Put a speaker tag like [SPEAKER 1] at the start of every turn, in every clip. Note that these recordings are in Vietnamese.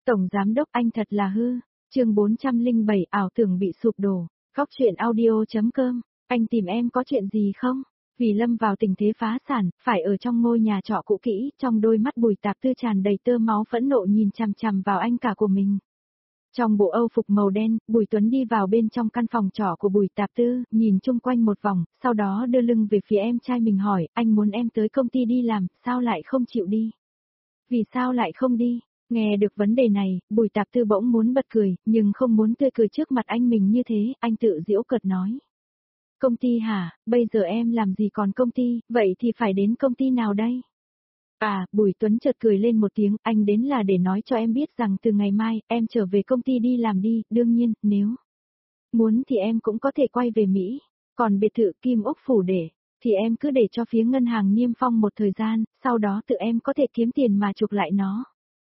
[SPEAKER 1] Tổng giám đốc anh thật là hư. Chương 407 ảo tưởng bị sụp đổ. Góc truyện audio.com. Anh tìm em có chuyện gì không? Vì lâm vào tình thế phá sản, phải ở trong ngôi nhà trọ cũ kỹ, trong đôi mắt Bùi Tạp Tư tràn đầy tơ máu phẫn nộ nhìn chằm chằm vào anh cả của mình. Trong bộ âu phục màu đen, Bùi Tuấn đi vào bên trong căn phòng trọ của Bùi Tạp Tư, nhìn chung quanh một vòng, sau đó đưa lưng về phía em trai mình hỏi, anh muốn em tới công ty đi làm, sao lại không chịu đi? Vì sao lại không đi? Nghe được vấn đề này, Bùi Tạp Tư bỗng muốn bật cười, nhưng không muốn tươi cười trước mặt anh mình như thế, anh tự giễu cợt nói. Công ty hả, bây giờ em làm gì còn công ty, vậy thì phải đến công ty nào đây? À, Bùi Tuấn chợt cười lên một tiếng, anh đến là để nói cho em biết rằng từ ngày mai, em trở về công ty đi làm đi, đương nhiên, nếu muốn thì em cũng có thể quay về Mỹ, còn biệt thự Kim Ốc Phủ thì em cứ để cho phía ngân hàng niêm phong một thời gian, sau đó tự em có thể kiếm tiền mà chuộc lại nó.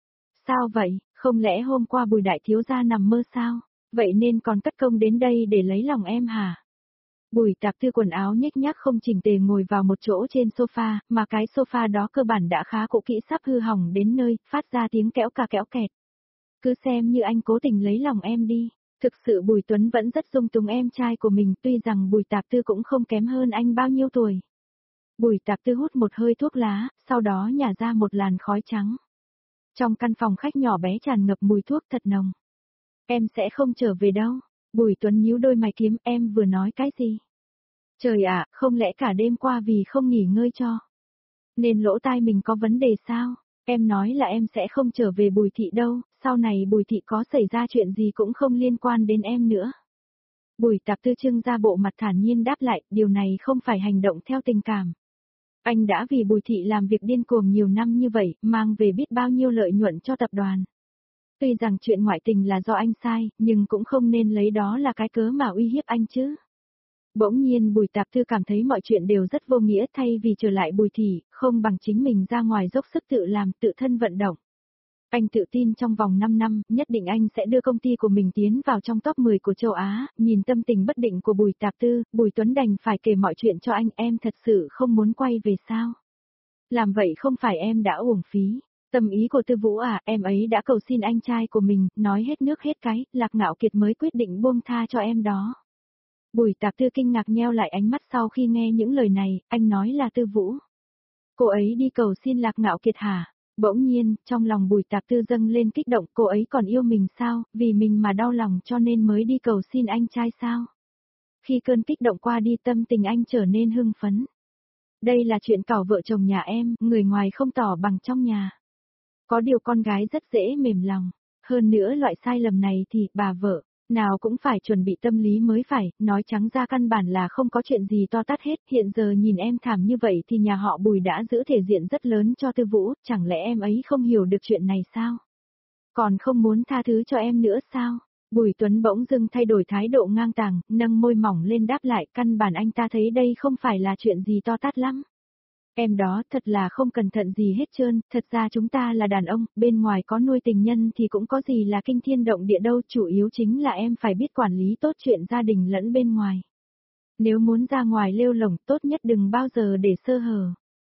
[SPEAKER 1] Sao vậy, không lẽ hôm qua Bùi đại thiếu gia nằm mơ sao? Vậy nên còn cất công đến đây để lấy lòng em hả? Bùi Tạp Tư quần áo nhếch nhác không chỉnh tề ngồi vào một chỗ trên sofa, mà cái sofa đó cơ bản đã khá cũ kỹ sắp hư hỏng đến nơi, phát ra tiếng kẽo cà kẽo kẹt. Cứ xem như anh cố tình lấy lòng em đi. Thực sự Bùi Tuấn vẫn rất dung túng em trai của mình, tuy rằng Bùi Tạp Tư cũng không kém hơn anh bao nhiêu tuổi. Bùi Tạp Tư hút một hơi thuốc lá, sau đó nhả ra một làn khói trắng. Trong căn phòng khách nhỏ bé tràn ngập mùi thuốc thật nồng. Em sẽ không trở về đâu. Bùi Tuấn nhíu đôi mày kiếm, em vừa nói cái gì? Trời ạ, không lẽ cả đêm qua vì không nghỉ ngơi cho nên lỗ tai mình có vấn đề sao? Em nói là em sẽ không trở về Bùi thị đâu, sau này Bùi thị có xảy ra chuyện gì cũng không liên quan đến em nữa. Bùi Tạp Tư trưng ra bộ mặt thản nhiên đáp lại, điều này không phải hành động theo tình cảm. Anh đã vì Bùi thị làm việc điên cuồng nhiều năm như vậy, mang về biết bao nhiêu lợi nhuận cho tập đoàn. Tuy rằng chuyện ngoại tình là do anh sai, nhưng cũng không nên lấy đó là cái cớ mà uy hiếp anh chứ. Bỗng nhiên Bùi Tạp Tư cảm thấy mọi chuyện đều rất vô nghĩa, thay vì trở lại Bùi thị, không bằng chính mình ra ngoài dốc sức tự làm, tự thân vận động. Anh tự tin trong vòng 5 năm, nhất định anh sẽ đưa công ty của mình tiến vào trong top 10 của châu Á. Nhìn tâm tình bất định của Bùi Tạp Tư, Bùi Tuấn đành phải kể mọi chuyện cho anh. Em thật sự không muốn quay về sao? Làm vậy không phải em đã uổng phí. Tâm ý của Tư Vũ à, em ấy đã cầu xin anh trai của mình, nói hết nước hết cái, Lạc Ngạo Kiệt mới quyết định buông tha cho em đó. Bùi Tạp Tư kinh ngạc nheo lại ánh mắt sau khi nghe những lời này, anh nói là Tư Vũ. Cô ấy đi cầu xin Lạc Ngạo Kiệt hả? Bỗng nhiên, trong lòng Bùi Tạp Tư dâng lên kích động, cô ấy còn yêu mình sao, vì mình mà đau lòng cho nên mới đi cầu xin anh trai sao? Khi cơn kích động qua đi tâm tình anh trở nên hưng phấn. Đây là chuyện cỏ vợ chồng nhà em, người ngoài không tỏ bằng trong nhà. Có điều con gái rất dễ mềm lòng, hơn nữa loại sai lầm này thì bà vợ nào cũng phải chuẩn bị tâm lý mới phải, nói trắng ra căn bản là không có chuyện gì to tát hết, hiện giờ nhìn em thảm như vậy thì nhà họ Bùi đã giữ thể diện rất lớn cho Tư Vũ, chẳng lẽ em ấy không hiểu được chuyện này sao? Còn không muốn tha thứ cho em nữa sao? Bùi Tuấn bỗng dưng thay đổi thái độ ngang tàng, nâng môi mỏng lên đáp lại, căn bản anh ta thấy đây không phải là chuyện gì to tát lắm. Em đó thật là không cẩn thận gì hết trơn, thật ra chúng ta là đàn ông, bên ngoài có nuôi tình nhân thì cũng có gì là kinh thiên động địa đâu, chủ yếu chính là em phải biết quản lý tốt chuyện gia đình lẫn bên ngoài. Nếu muốn ra ngoài lêu lổng, tốt nhất đừng bao giờ để sơ hở.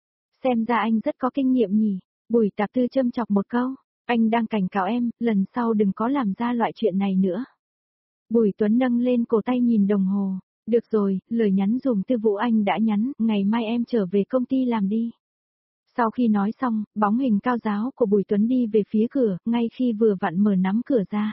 [SPEAKER 1] Xem ra anh rất có kinh nghiệm nhỉ, Bùi Tạp Tư châm chọc một câu, anh đang cảnh cáo em, lần sau đừng có làm ra loại chuyện này nữa. Bùi Tuấn nâng lên cổ tay nhìn đồng hồ. Được rồi, lời nhắn dùm Tư Vũ anh đã nhắn, ngày mai em trở về công ty làm đi. Sau khi nói xong, bóng hình cao giáo của Bùi Tuấn đi về phía cửa, ngay khi vừa vặn mở nắm cửa ra.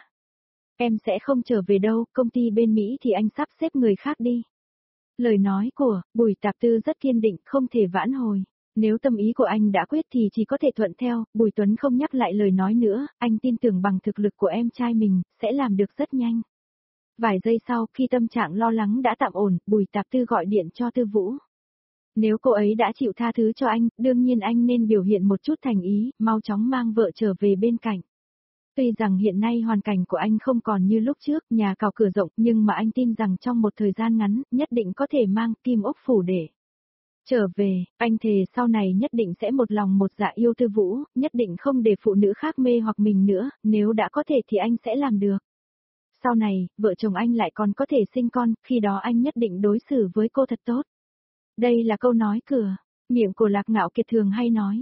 [SPEAKER 1] Em sẽ không trở về đâu, công ty bên Mỹ thì anh sắp xếp người khác đi. Lời nói của Bùi Tạp Tư rất kiên định, không thể vãn hồi. Nếu tâm ý của anh đã quyết thì chỉ có thể thuận theo, Bùi Tuấn không nhắc lại lời nói nữa, anh tin tưởng bằng thực lực của em trai mình, sẽ làm được rất nhanh. Vài giây sau, khi tâm trạng lo lắng đã tạm ổn, Bùi Tạp Tư gọi điện cho Tư Vũ. Nếu cô ấy đã chịu tha thứ cho anh, đương nhiên anh nên biểu hiện một chút thành ý, mau chóng mang vợ trở về bên cạnh. Tuy rằng hiện nay hoàn cảnh của anh không còn như lúc trước, nhà cào cửa rộng, nhưng mà anh tin rằng trong một thời gian ngắn, nhất định có thể mang Kim Ốc Phủ để trở về. Anh thề sau này nhất định sẽ một lòng một dạ yêu Tư Vũ, nhất định không để phụ nữ khác mê hoặc mình nữa, nếu đã có thể thì anh sẽ làm được. Sau này, vợ chồng anh lại còn có thể sinh con, khi đó anh nhất định đối xử với cô thật tốt. Đây là câu nói cửa, miệng của Lạc Ngạo Kiệt thường hay nói.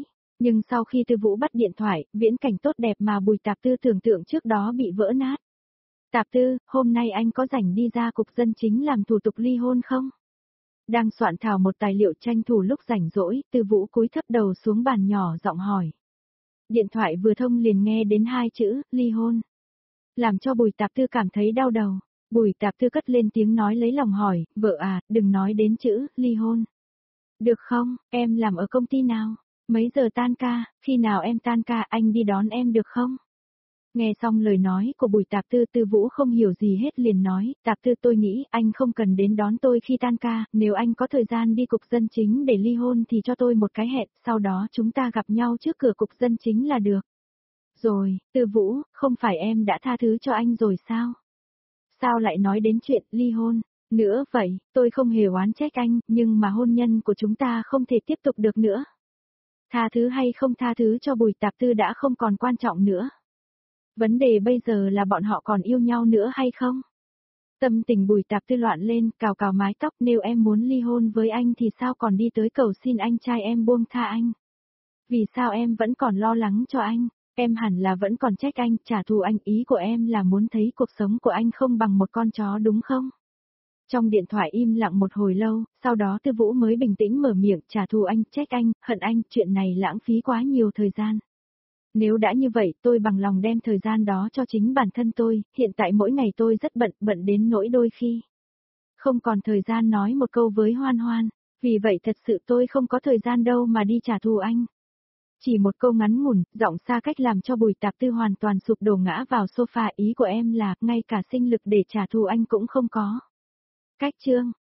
[SPEAKER 1] Nhưng sau khi Tư Vũ bắt điện thoại, viễn cảnh tốt đẹp mà Bùi Tạp Tư tưởng tượng trước đó bị vỡ nát. Tạp Tư, hôm nay anh có rảnh đi ra cục dân chính làm thủ tục ly hôn không? Đang soạn thảo một tài liệu tranh thủ lúc rảnh rỗi, Tư Vũ cúi thấp đầu xuống bàn nhỏ giọng hỏi. Điện thoại vừa thông liền nghe đến hai chữ, ly hôn. Làm cho Bùi Tạp Tư cảm thấy đau đầu. Bùi Tạp Tư cất lên tiếng nói lấy lòng hỏi, vợ à, đừng nói đến chữ, ly hôn. Được không, em làm ở công ty nào? Mấy giờ tan ca, khi nào em tan ca anh đi đón em được không? Nghe xong lời nói của Bùi Tạp Tư, Tư Vũ không hiểu gì hết liền nói, Tạp Tư tôi nghĩ anh không cần đến đón tôi khi tan ca, nếu anh có thời gian đi cục dân chính để ly hôn thì cho tôi một cái hẹn, sau đó chúng ta gặp nhau trước cửa cục dân chính là được. Rồi, Tư Vũ, không phải em đã tha thứ cho anh rồi sao? Sao lại nói đến chuyện ly hôn? Nữa vậy, tôi không hề oán trách anh, nhưng mà hôn nhân của chúng ta không thể tiếp tục được nữa. Tha thứ hay không tha thứ cho Bùi Tạp Tư đã không còn quan trọng nữa. Vấn đề bây giờ là bọn họ còn yêu nhau nữa hay không? Tâm tình Bùi Tạp Tư loạn lên, cào cào mái tóc, nếu em muốn ly hôn với anh thì sao còn đi tới cầu xin anh trai em buông tha anh? Vì sao em vẫn còn lo lắng cho anh? Em hẳn là vẫn còn trách anh, trả thù anh, ý của em là muốn thấy cuộc sống của anh không bằng một con chó đúng không? Trong điện thoại im lặng một hồi lâu, sau đó Tư Vũ mới bình tĩnh mở miệng, trả thù anh, trách anh, hận anh, chuyện này lãng phí quá nhiều thời gian. Nếu đã như vậy, tôi bằng lòng đem thời gian đó cho chính bản thân tôi, hiện tại mỗi ngày tôi rất bận, bận đến nỗi đôi khi không còn thời gian nói một câu với Hoan Hoan, vì vậy thật sự tôi không có thời gian đâu mà đi trả thù anh. Chỉ một câu ngắn ngủn, giọng xa cách làm cho Bùi Tạp Tư hoàn toàn sụp đổ ngã vào sofa, ý của em là, ngay cả sinh lực để trả thù anh cũng không có. Cách chương